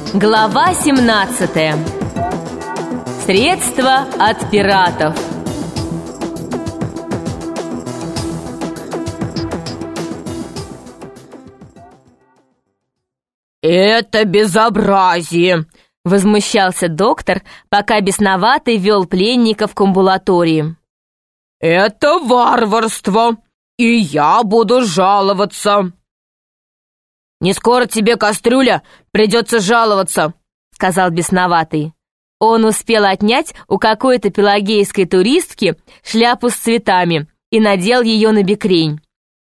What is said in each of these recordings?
Глава 17. Средства от пиратов. «Это безобразие!» — возмущался доктор, пока бесноватый вел пленников к амбулатории. «Это варварство, и я буду жаловаться!» «Не скоро тебе, кастрюля, придется жаловаться», — сказал бесноватый. Он успел отнять у какой-то пелагейской туристки шляпу с цветами и надел ее на бекрень.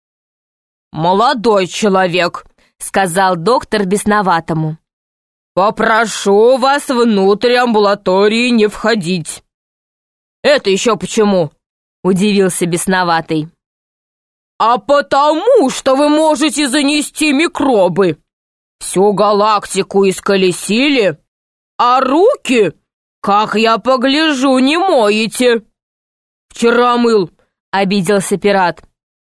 «Молодой человек», — сказал доктор бесноватому, «попрошу вас внутрь амбулатории не входить». «Это еще почему?» — удивился бесноватый. «А потому, что вы можете занести микробы. Всю галактику исколесили, а руки, как я погляжу, не моете». «Вчера мыл», — обиделся пират.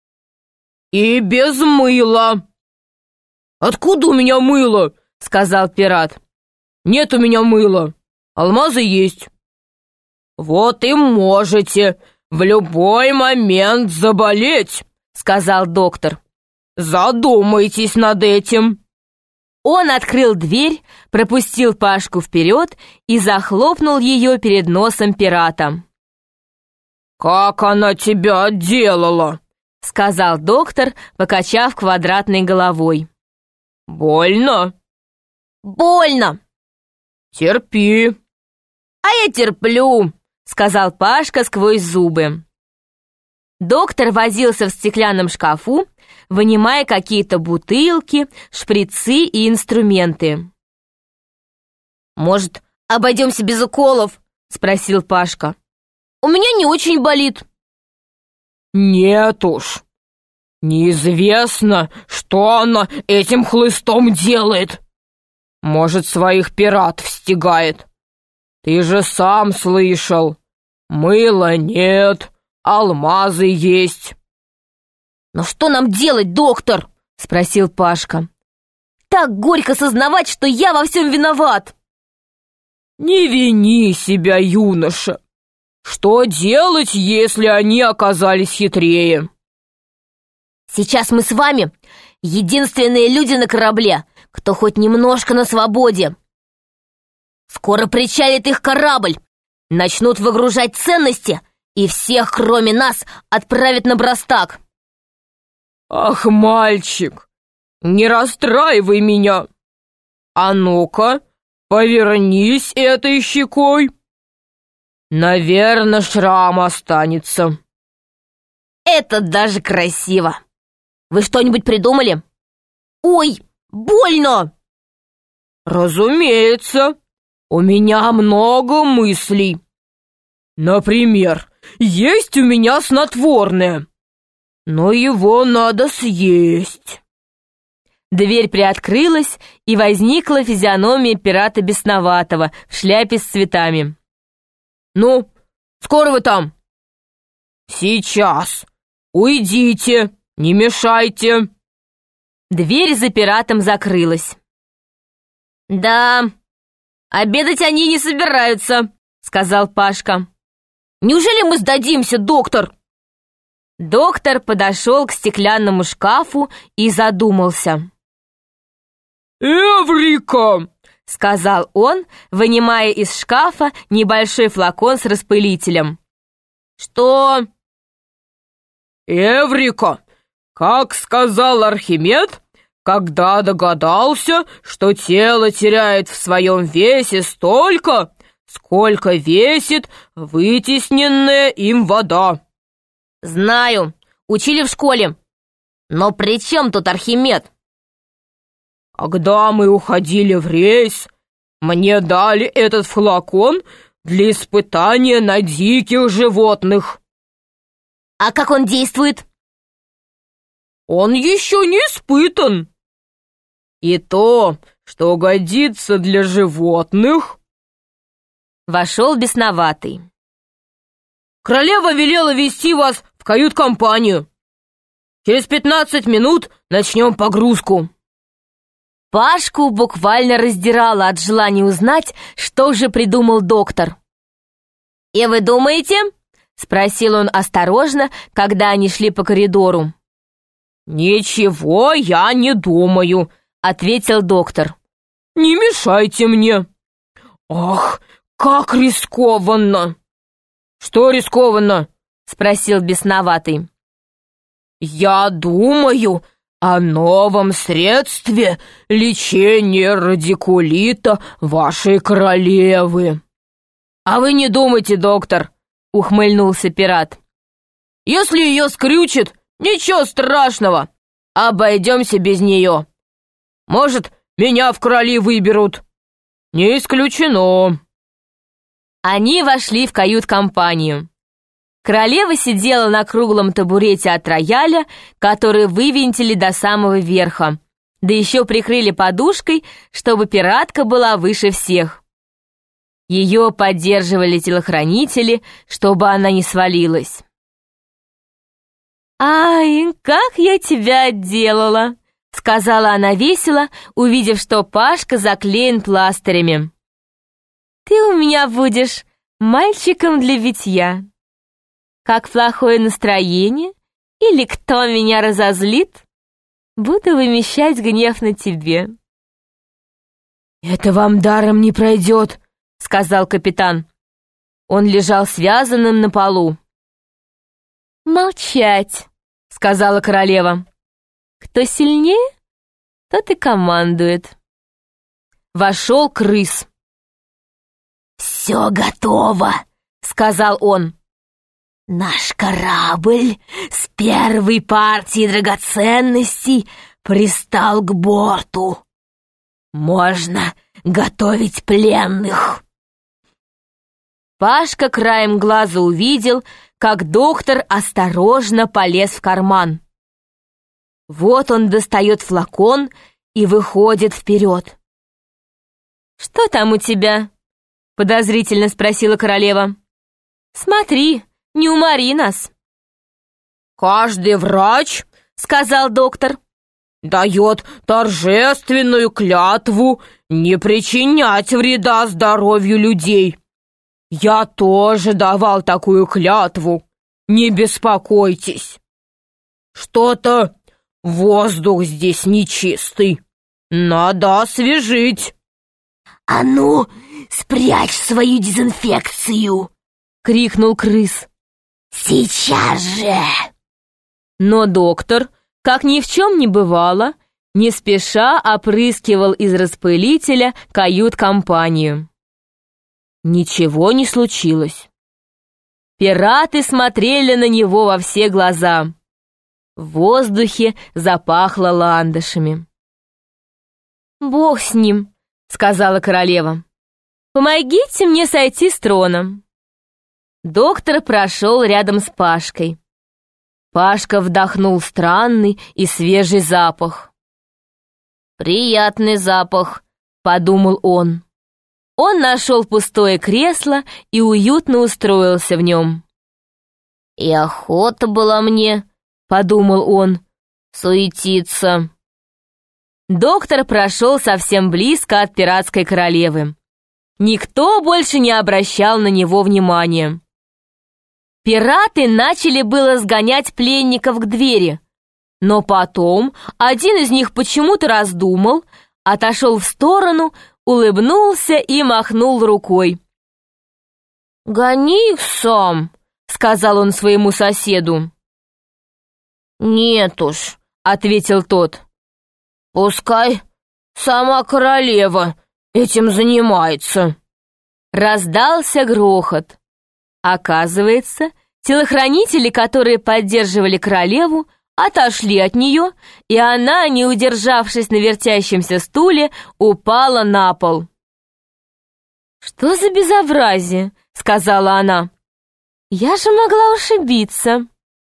«И без мыла». «Откуда у меня мыло?» — сказал пират. «Нет у меня мыла, алмазы есть». «Вот и можете в любой момент заболеть», — сказал доктор. «Задумайтесь над этим». Он открыл дверь, пропустил Пашку вперед и захлопнул ее перед носом пирата. «Как она тебя отделала?» — сказал доктор, покачав квадратной головой. «Больно?» «Больно!» «Терпи!» «А я терплю!» — сказал Пашка сквозь зубы. Доктор возился в стеклянном шкафу, вынимая какие-то бутылки, шприцы и инструменты. «Может, обойдемся без уколов?» — спросил Пашка. «У меня не очень болит». «Нет уж. Неизвестно, что она этим хлыстом делает. Может, своих пиратов стягает. Ты же сам слышал. Мыла нет, алмазы есть». «Но что нам делать, доктор?» — спросил Пашка. «Так горько сознавать, что я во всем виноват». «Не вини себя, юноша. Что делать, если они оказались хитрее?» «Сейчас мы с вами единственные люди на корабле, кто хоть немножко на свободе. Скоро причалит их корабль, начнут выгружать ценности и всех, кроме нас, отправят на Брастак». «Ах, мальчик, не расстраивай меня. А ну-ка, повернись этой щекой. Наверное, шрам останется». «Это даже красиво. Вы что-нибудь придумали?» «Ой, больно!» «Разумеется, у меня много мыслей. Например, есть у меня снотворное, но его надо съесть». Дверь приоткрылась, и возникла физиономия пирата бесноватого в шляпе с цветами. «Ну, скоро вы там?» «Сейчас. Уйдите, не мешайте». Дверь за пиратом закрылась. «Да, обедать они не собираются», — сказал Пашка. «Неужели мы сдадимся, доктор?» Доктор подошел к стеклянному шкафу и задумался. «Эврика!» — сказал он, вынимая из шкафа небольшой флакон с распылителем. «Что?» «Эврика! Как сказал Архимед, когда догадался, что тело теряет в своем весе столько, сколько весит вытесненная им вода». «Знаю, учили в школе. Но при чем тут Архимед?» «Когда мы уходили в рейс, мне дали этот флакон для испытания на диких животных». «А как он действует?» «Он еще не испытан. И то, что годится для животных...» Вошел бесноватый. «Королева велела вести вас в кают-компанию. Через 15 минут начнем погрузку». Пашку буквально раздирало от желания узнать, что же придумал доктор. «И вы думаете?» — спросил он осторожно, когда они шли по коридору. «Ничего я не думаю», — ответил доктор. «Не мешайте мне». «Ах, как рискованно!» «Что рискованно?» — спросил бесноватый. «Я думаю о новом средстве лечения радикулита вашей королевы». «А вы не думайте, доктор», — ухмыльнулся пират. «Если ее скрючит, ничего страшного, обойдемся без нее. Может, меня в короли выберут. Не исключено». Они вошли в кают-компанию. Королева сидела на круглом табурете от рояля, который вывинтили до самого верха, да еще прикрыли подушкой, чтобы пиратка была выше всех. Ее поддерживали телохранители, чтобы она не свалилась. «Ай, как я тебя отделала!» — сказала она весело, увидев, что Пашка заклеен пластырями. «Ты у меня будешь мальчиком для битья. Как плохое настроение или кто меня разозлит, буду вымещать гнев на тебе». «Это вам даром не пройдет», — сказал капитан. Он лежал связанным на полу. «Молчать», — сказала королева. «Кто сильнее, тот и командует». Вошел крыс. «Все готово», — сказал он. «Наш корабль с первой партией драгоценностей пристал к борту. Можно готовить пленных». Пашка краем глаза увидел, как доктор осторожно полез в карман. Вот он достает флакон и выходит вперед. «Что там у тебя?» — подозрительно спросила королева. «Смотри, не умори нас». «Каждый врач, — сказал доктор, — дает торжественную клятву не причинять вреда здоровью людей. Я тоже давал такую клятву, не беспокойтесь. Что-то воздух здесь нечистый, надо освежить». «А ну, спрячь свою дезинфекцию!» — крикнул крыс. «Сейчас же!» Но доктор, как ни в чем не бывало, не спеша опрыскивал из распылителя кают-компанию. Ничего не случилось. Пираты смотрели на него во все глаза. В воздухе запахло ландышами. «Бог с ним», — сказала королева. «Помогите мне сойти с трона». Доктор прошел рядом с Пашкой. Пашка вдохнул странный и свежий запах. «Приятный запах», — подумал он. Он нашел пустое кресло и уютно устроился в нем. «И охота была мне», — подумал он, — «суетиться». Доктор прошел совсем близко от пиратской королевы. Никто больше не обращал на него внимания. Пираты начали было сгонять пленников к двери, но потом один из них почему-то раздумал, отошел в сторону, улыбнулся и махнул рукой. «Гони их сам», — сказал он своему соседу. «Нет уж», — ответил тот. «Пускай сама королева этим занимается». Раздался грохот. Оказывается, телохранители, которые поддерживали королеву, отошли от нее, и она, не удержавшись на вертящемся стуле, упала на пол. «Что за безобразие?» — сказала она. «Я же могла ошибиться».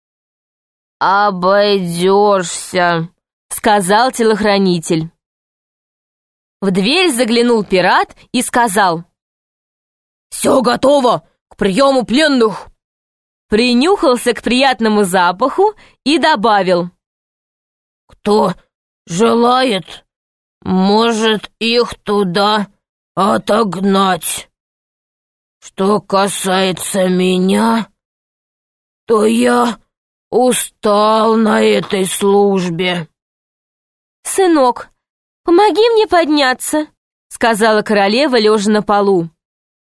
«Обойдешься», — сказал телохранитель. В дверь заглянул пират и сказал: «Все готово к приему пленных!» Принюхался к приятному запаху и добавил: «Кто желает, Может, их туда отогнать. Что касается меня, то я устал на этой службе». «Сынок, помоги мне подняться», — сказала королева, лежа на полу.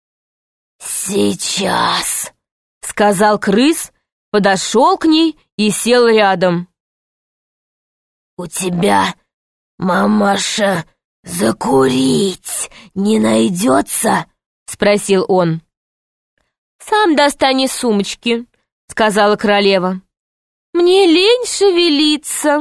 «Сейчас», — сказал крыс, подошел к ней и сел рядом. «У тебя, мамаша, закурить не найдется?» — спросил он. «Сам достань из сумочки», — сказала королева. «Мне лень шевелиться».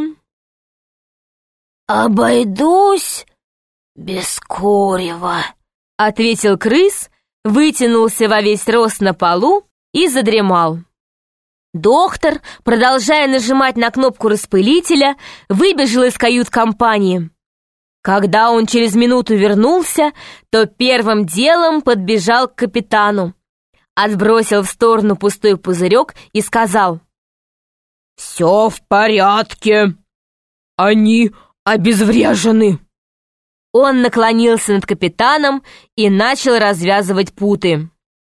«Обойдусь без курева», — ответил крыс, вытянулся во весь рост на полу и задремал. Доктор, продолжая нажимать на кнопку распылителя, выбежал из кают-компании. Когда он через минуту вернулся, то первым делом подбежал к капитану, отбросил в сторону пустой пузырек и сказал: «Все в порядке. Они обезврежены». Он наклонился над капитаном и начал развязывать путы.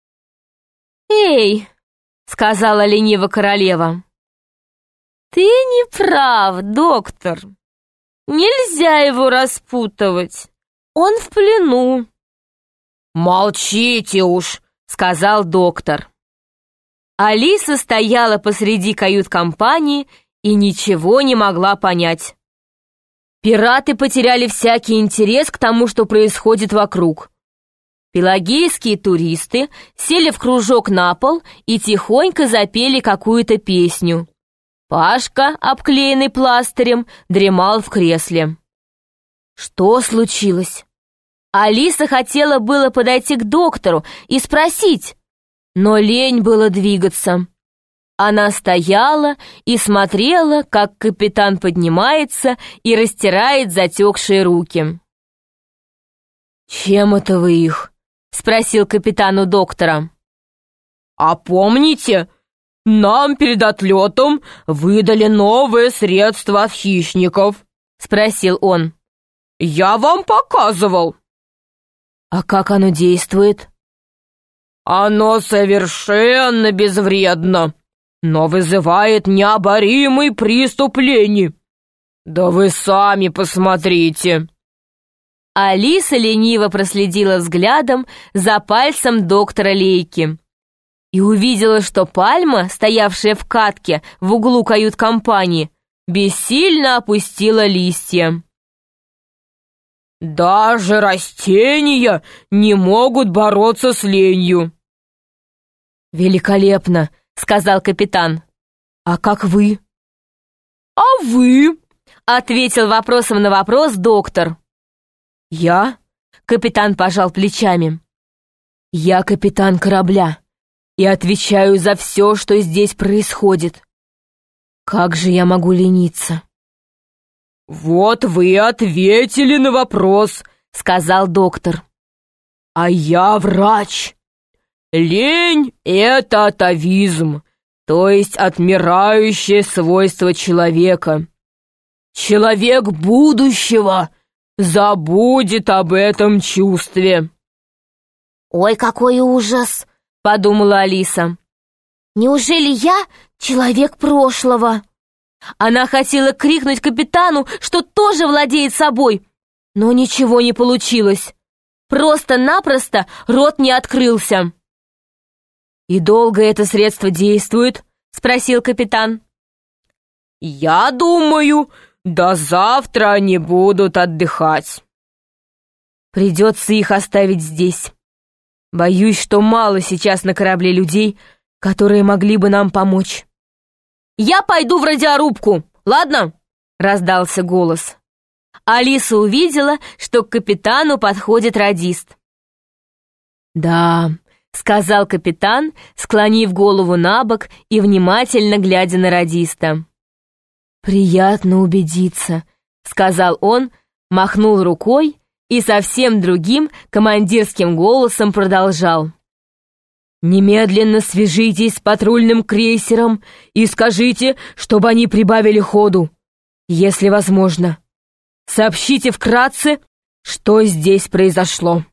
«Эй!» — сказала лениво королева. «Ты не прав, доктор. Нельзя его распутывать. Он в плену». «Молчите уж», — сказал доктор. Алиса стояла посреди кают-компании и ничего не могла понять. Пираты потеряли всякий интерес к тому, что происходит вокруг. Пелагейские туристы сели в кружок на пол и тихонько запели какую-то песню. Пашка, обклеенный пластырем, дремал в кресле. Что случилось? Алиса хотела было подойти к доктору и спросить, но лень было двигаться. Она стояла и смотрела, как капитан поднимается и растирает затекшие руки. «Чем это вы их?» — спросил капитан у доктора. «А помните, нам перед отлетом выдали новое средство от хищников?» — спросил он. «Я вам показывал». «А как оно действует?» «Оно совершенно безвредно, но вызывает необоримый приступ лени. Да вы сами посмотрите». Алиса лениво проследила взглядом за пальцем доктора Лейки и увидела, что пальма, стоявшая в катке в углу кают-компании, бессильно опустила листья. «Даже растения не могут бороться с ленью». «Великолепно», — сказал капитан. «А как вы?» «А вы?» — ответил вопросом на вопрос доктор. «Я?» — капитан пожал плечами. «Я капитан корабля и отвечаю за все, что здесь происходит. Как же я могу лениться?» «Вот вы ответили на вопрос», — сказал доктор. «А я врач. Лень — это атовизм, то есть отмирающее свойство человека. Человек будущего забудет об этом чувстве». «Ой, какой ужас!» — подумала Алиса. «Неужели я человек прошлого?» Она хотела крикнуть капитану, что тоже владеет собой, но ничего не получилось. Просто-напросто рот не открылся. «И долго это средство действует?» — спросил капитан. «Я думаю, до завтра они будут отдыхать». «Придется их оставить здесь. Боюсь, что мало сейчас на корабле людей, которые могли бы нам помочь». «Я пойду в радиорубку, ладно?» — раздался голос. Алиса увидела, что к капитану подходит радист. «Да», — сказал капитан, склонив голову набок и внимательно глядя на радиста. «Приятно убедиться», — сказал он, махнул рукой и совсем другим командирским голосом продолжал. «Немедленно свяжитесь с патрульным крейсером и скажите, чтобы они прибавили ходу, если возможно. Сообщите вкратце, что здесь произошло».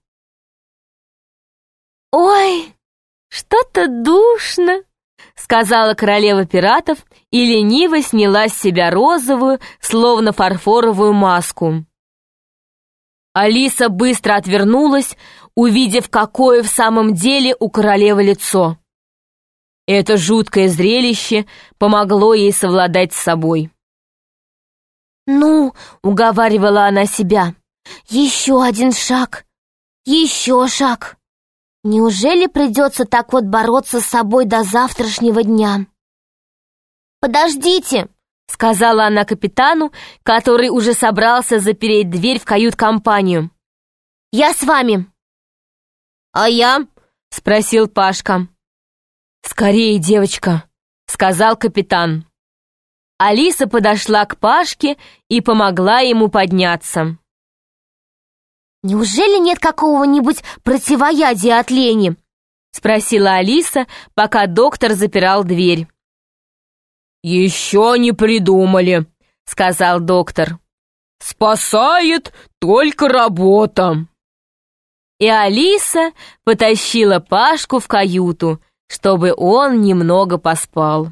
«Ой, что-то душно», — сказала королева пиратов и лениво сняла с себя розовую, словно фарфоровую маску. Алиса быстро отвернулась, увидев, какое в самом деле у королевы лицо. Это жуткое зрелище помогло ей совладать с собой. «Ну, — уговаривала она себя, — еще один шаг, еще шаг. Неужели придется так вот бороться с собой до завтрашнего дня?» «Подождите!» — сказала она капитану, который уже собрался запереть дверь в кают-компанию. «Я с вами!» «А я?» — спросил Пашка. «Скорее, девочка!» — сказал капитан. Алиса подошла к Пашке и помогла ему подняться. «Неужели нет какого-нибудь противоядия от лени?» — спросила Алиса, пока доктор запирал дверь. «Еще не придумали», — сказал доктор. «Спасает только работа». И Алиса потащила Пашку в каюту, чтобы он немного поспал.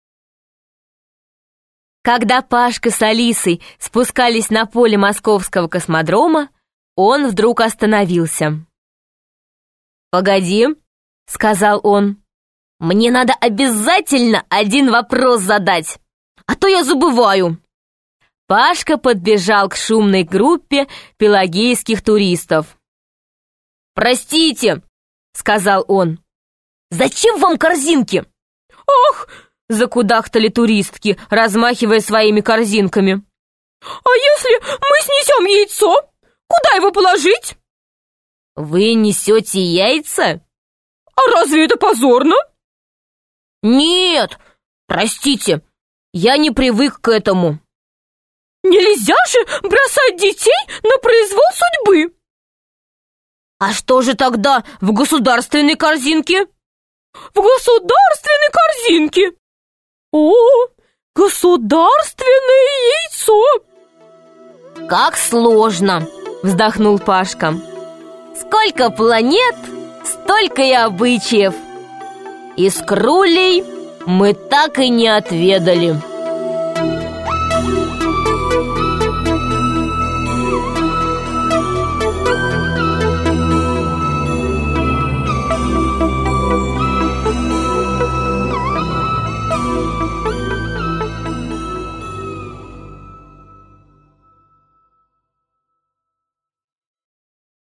Когда Пашка с Алисой спускались на поле московского космодрома, он вдруг остановился. «Погоди», — сказал он, — «мне надо обязательно один вопрос задать, а то я забываю». Пашка подбежал к шумной группе пелагейских туристов. «Простите», — сказал он, — «зачем вам корзинки?» «Ах!» — закудахтали туристки, размахивая своими корзинками. «А если мы снесем яйцо? Куда его положить?» «Вы несете яйца? А разве это позорно?» «Нет, простите, я не привык к этому». «Нельзя же бросать детей на произвол судьбы!» «А что же тогда в государственной корзинке?» «В государственной корзинке? О, государственное яйцо!» «Как сложно!» — вздохнул Пашка. «Сколько планет, столько и обычаев. И с Крулей мы так и не отведали».